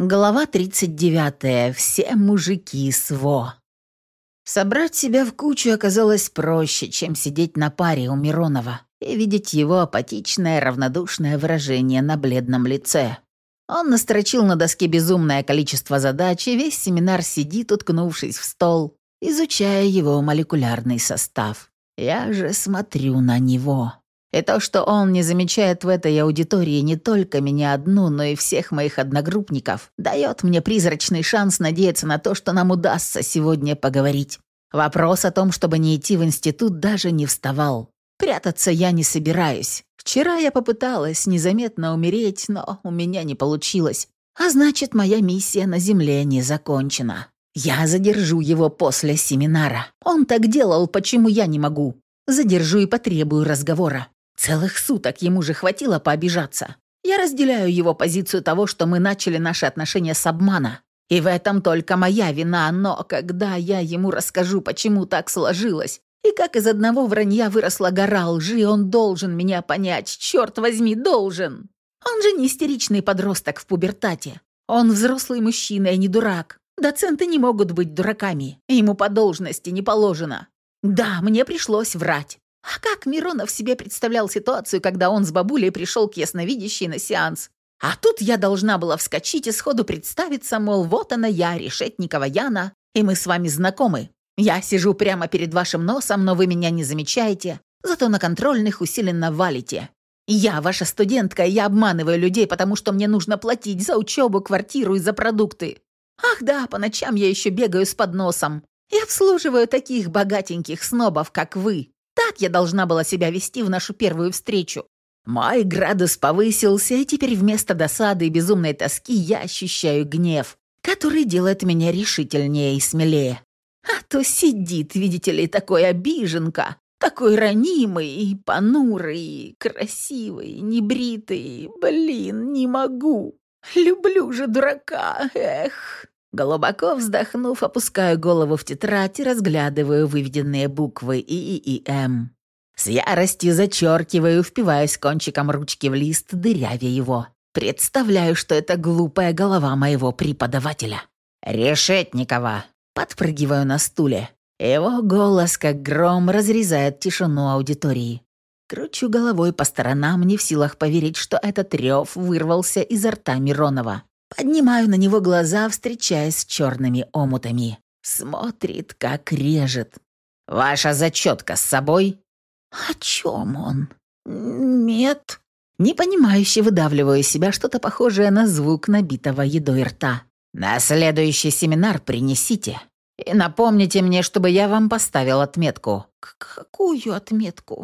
Глава 39. Все мужики СВО. Собрать себя в кучу оказалось проще, чем сидеть на паре у Миронова и видеть его апатичное, равнодушное выражение на бледном лице. Он настрочил на доске безумное количество задач, и весь семинар сидит, уткнувшись в стол, изучая его молекулярный состав. Я же смотрю на него. И то, что он не замечает в этой аудитории не только меня одну, но и всех моих одногруппников, дает мне призрачный шанс надеяться на то, что нам удастся сегодня поговорить. Вопрос о том, чтобы не идти в институт, даже не вставал. Прятаться я не собираюсь. Вчера я попыталась незаметно умереть, но у меня не получилось. А значит, моя миссия на Земле не закончена. Я задержу его после семинара. Он так делал, почему я не могу? Задержу и потребую разговора. Целых суток ему же хватило пообижаться. Я разделяю его позицию того, что мы начали наши отношения с обмана. И в этом только моя вина, но когда я ему расскажу, почему так сложилось, и как из одного вранья выросла гора лжи, он должен меня понять, черт возьми, должен. Он же не истеричный подросток в пубертате. Он взрослый мужчина и не дурак. Доценты не могут быть дураками. Ему по должности не положено. Да, мне пришлось врать. А как Миронов себе представлял ситуацию, когда он с бабулей пришел к ясновидящей на сеанс? А тут я должна была вскочить и сходу представиться, мол, вот она я, Решетникова Яна, и мы с вами знакомы. Я сижу прямо перед вашим носом, но вы меня не замечаете, зато на контрольных усиленно валите. Я ваша студентка, и я обманываю людей, потому что мне нужно платить за учебу, квартиру и за продукты. Ах да, по ночам я еще бегаю с подносом и обслуживаю таких богатеньких снобов, как вы. Так я должна была себя вести в нашу первую встречу. Мой градус повысился, и теперь вместо досады и безумной тоски я ощущаю гнев, который делает меня решительнее и смелее. А то сидит, видите ли, такой обиженка, такой ранимый и понурый, и красивый, небритый. Блин, не могу. Люблю же дурака, эх. Глубоко вздохнув, опускаю голову в тетрадь и разглядываю выведенные буквы И и М. С яростью зачеркиваю, впиваясь кончиком ручки в лист, дырявя его. Представляю, что это глупая голова моего преподавателя. «Решетникова!» Подпрыгиваю на стуле. Его голос, как гром, разрезает тишину аудитории. Кручу головой по сторонам, не в силах поверить, что этот рев вырвался изо рта Миронова. Поднимаю на него глаза, встречаясь с черными омутами. Смотрит, как режет. «Ваша зачетка с собой?» «О чем он?» «Нет». Непонимающе выдавливаю из себя что-то похожее на звук набитого едой рта. «На следующий семинар принесите. И напомните мне, чтобы я вам поставил отметку». «Какую отметку?»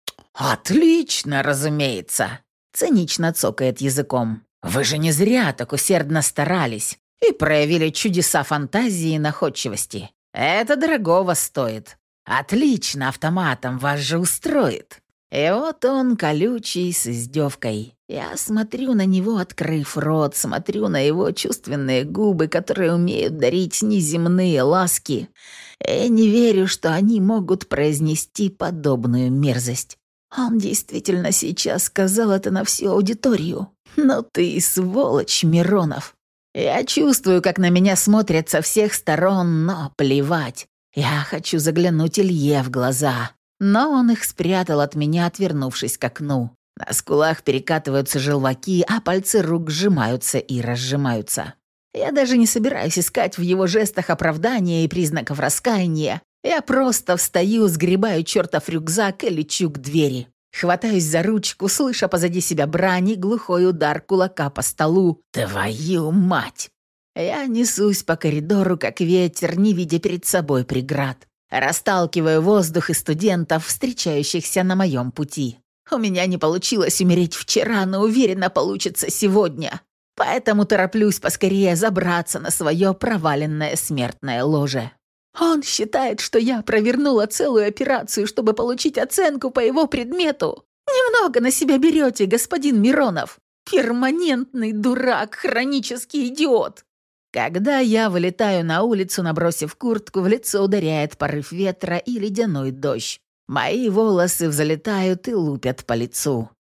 «Отлично, разумеется», — цинично цокает языком. «Вы же не зря так усердно старались и проявили чудеса фантазии и находчивости. Это дорогого стоит. Отлично, автоматом вас же устроит». И вот он, колючий, с издевкой. Я смотрю на него, открыв рот, смотрю на его чувственные губы, которые умеют дарить неземные ласки, и не верю, что они могут произнести подобную мерзость. Он действительно сейчас сказал это на всю аудиторию. «Ну ты сволочь, Миронов!» Я чувствую, как на меня смотрят со всех сторон, но плевать. Я хочу заглянуть Илье в глаза, но он их спрятал от меня, отвернувшись к окну. На скулах перекатываются желваки, а пальцы рук сжимаются и разжимаются. Я даже не собираюсь искать в его жестах оправдания и признаков раскаяния. Я просто встаю, сгребаю чертов рюкзак и лечу к двери. Хватаюсь за ручку, слыша позади себя брань и глухой удар кулака по столу. «Твою мать!» Я несусь по коридору, как ветер, не видя перед собой преград. Расталкиваю воздух и студентов, встречающихся на моем пути. У меня не получилось умереть вчера, но уверенно получится сегодня. Поэтому тороплюсь поскорее забраться на свое проваленное смертное ложе. Он считает, что я провернула целую операцию, чтобы получить оценку по его предмету. Немного на себя берете, господин Миронов. Перманентный дурак, хронический идиот. Когда я вылетаю на улицу, набросив куртку, в лицо ударяет порыв ветра и ледяной дождь. Мои волосы взлетают и лупят по лицу.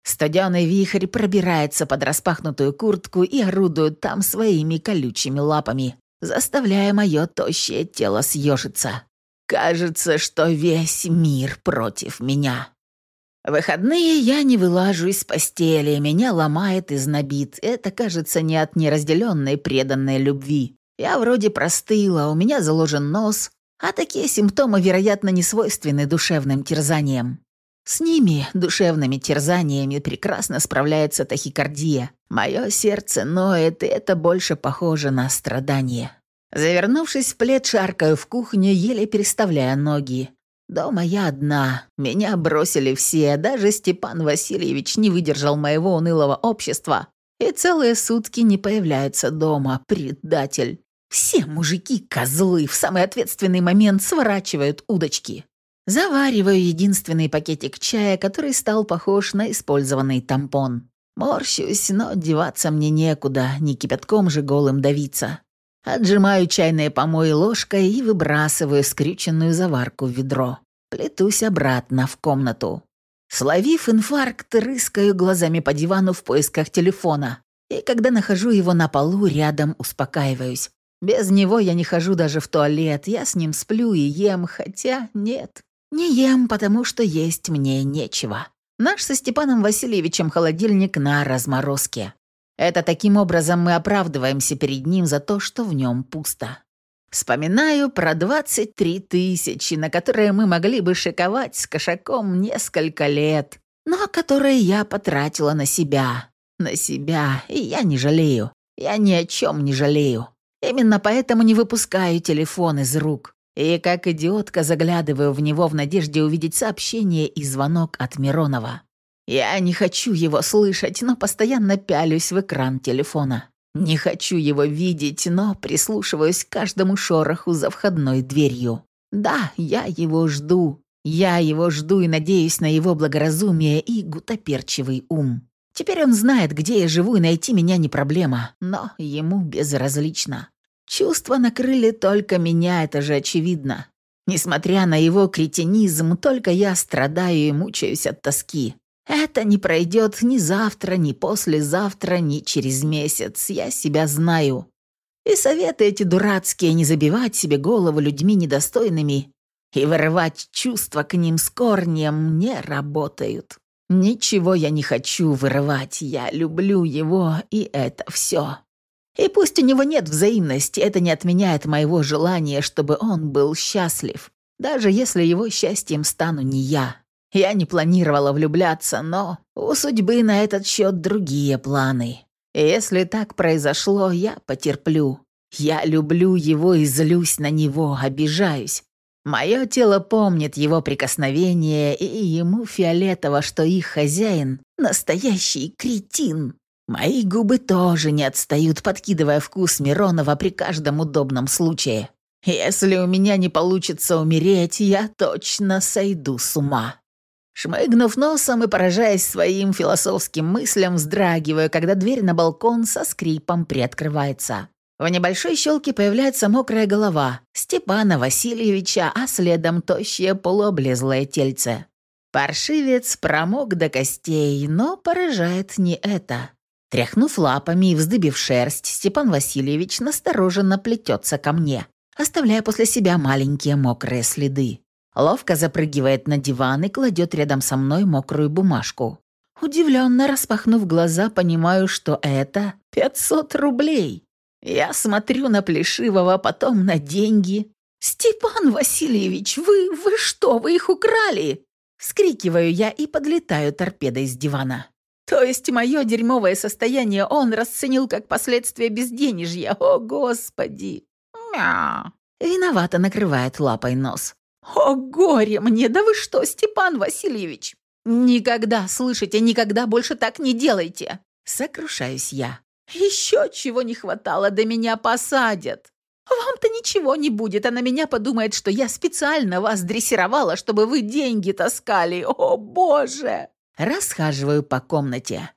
Студеный вихрь пробирается под распахнутую куртку и орудует там своими колючими лапами, заставляя мое тощее тело съежиться. Кажется, что весь мир против меня. В выходные я не вылажу из постели, меня ломает и знобит. Это, кажется, не от неразделенной преданной любви. Я вроде простыла, у меня заложен нос, а такие симптомы, вероятно, не свойственны душевным терзаниям. С ними, душевными терзаниями, прекрасно справляется тахикардия. Мое сердце ноет, и это больше похоже на страдание. Завернувшись в плед, шаркаю в кухню, еле переставляя ноги. Дома я одна, меня бросили все, даже Степан Васильевич не выдержал моего унылого общества и целые сутки не появляется дома, предатель. Все мужики козлы, в самый ответственный момент сворачивают удочки. Завариваю единственный пакетик чая, который стал похож на использованный тампон. Морщусь, но деваться мне некуда, не кипятком же голым давиться. Отжимаю чайные помои ложкой и выбрасываю скрюченную заварку в ведро. Плетусь обратно в комнату. Словив инфаркт, рыскаю глазами по дивану в поисках телефона. И когда нахожу его на полу, рядом успокаиваюсь. Без него я не хожу даже в туалет, я с ним сплю и ем, хотя нет. Не ем, потому что есть мне нечего. Наш со Степаном Васильевичем холодильник на разморозке. Это таким образом мы оправдываемся перед ним за то, что в нем пусто. Вспоминаю про 23 тысячи, на которые мы могли бы шиковать с кошаком несколько лет, но которые я потратила на себя. На себя, и я не жалею. Я ни о чем не жалею. Именно поэтому не выпускаю телефон из рук. И как идиотка заглядываю в него в надежде увидеть сообщение и звонок от Миронова. Я не хочу его слышать, но постоянно пялюсь в экран телефона. Не хочу его видеть, но прислушиваюсь к каждому шороху за входной дверью. Да, я его жду. Я его жду и надеюсь на его благоразумие и гутоперчивый ум. Теперь он знает, где я живу, и найти меня не проблема, но ему безразлично. Чувства накрыли только меня, это же очевидно. Несмотря на его кретинизм, только я страдаю и мучаюсь от тоски. Это не пройдет ни завтра, ни послезавтра, ни через месяц. Я себя знаю. И советы эти дурацкие не забивать себе голову людьми недостойными и вырывать чувства к ним с корнем не работают. Ничего я не хочу вырывать. Я люблю его, и это все. И пусть у него нет взаимности, это не отменяет моего желания, чтобы он был счастлив. Даже если его счастьем стану не я. Я не планировала влюбляться, но у судьбы на этот счет другие планы. И если так произошло, я потерплю. Я люблю его и злюсь на него, обижаюсь. Мое тело помнит его прикосновение, и ему фиолетово, что их хозяин — настоящий кретин. Мои губы тоже не отстают, подкидывая вкус Миронова при каждом удобном случае. Если у меня не получится умереть, я точно сойду с ума. Шмыгнув носом и поражаясь своим философским мыслям, вздрагиваю, когда дверь на балкон со скрипом приоткрывается. В небольшой щелке появляется мокрая голова Степана Васильевича, а следом тощее полуоблезлое тельце. Паршивец промок до костей, но поражает не это. Тряхнув лапами и вздыбив шерсть, Степан Васильевич настороженно плетется ко мне, оставляя после себя маленькие мокрые следы. Ловко запрыгивает на диван и кладет рядом со мной мокрую бумажку. Удивленно распахнув глаза, понимаю, что это 500 рублей. Я смотрю на Плешивого, потом на деньги. «Степан Васильевич, вы что, вы их украли?» Вскрикиваю я и подлетаю торпедой с дивана. То есть мое дерьмовое состояние он расценил как последствие безденежья. О, Господи! Мяу. Виновато накрывает лапой нос. «О, горе мне! Да вы что, Степан Васильевич? Никогда, слышите, никогда больше так не делайте!» Сокрушаюсь я. «Еще чего не хватало, да меня посадят! Вам-то ничего не будет, а на меня подумает, что я специально вас дрессировала, чтобы вы деньги таскали! О, Боже!» Расхаживаю по комнате.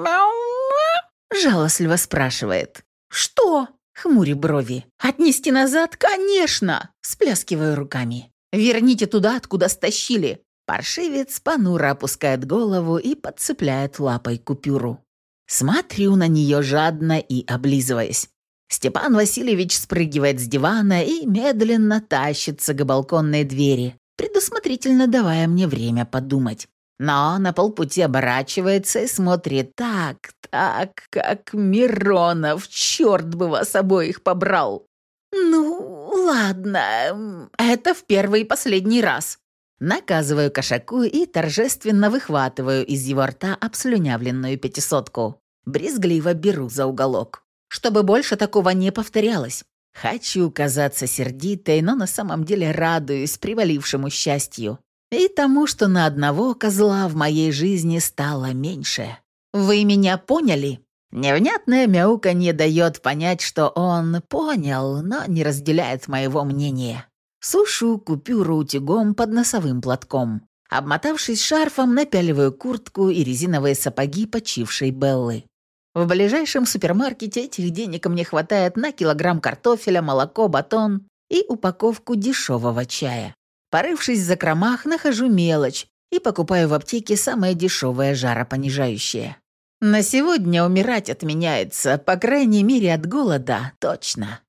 «Мяу-мяу!» жалостливо спрашивает. «Что?» — хмурю брови. «Отнести назад? Конечно!» — всплескиваю руками. «Верните туда, откуда стащили. Паршивец понуро опускает голову и подцепляет лапой купюру. Смотрю на нее жадно и облизываясь. Степан Васильевич спрыгивает с дивана и медленно тащится к балконной двери, предусмотрительно давая мне время подумать. Но на полпути оборачивается и смотрит так, как Миронов, черт бы вас обоих побрал. «Ну, ладно, это в первый и последний раз». Наказываю кошаку и торжественно выхватываю из его рта обслюнявленную 500-ку. Брезгливо беру за уголок. Чтобы больше такого не повторялось. Хочу казаться сердитой, но на самом деле радуюсь привалившему счастью. И тому, что на одного козла в моей жизни стало меньше. Вы меня поняли? Невнятное мяуканье дает понять, что он понял, но не разделяет моего мнения. Сушу купюру утюгом под носовым платком. Обмотавшись шарфом, напяливаю куртку и резиновые сапоги почившей Беллы. В ближайшем супермаркете этих денег мне хватает на килограмм картофеля, молоко, батон и упаковку дешевого чая. Порывшись в закромах, нахожу мелочь и покупаю в аптеке самое дешевое жаропонижающее. На сегодня умирать отменяется, по крайней мере от голода, точно.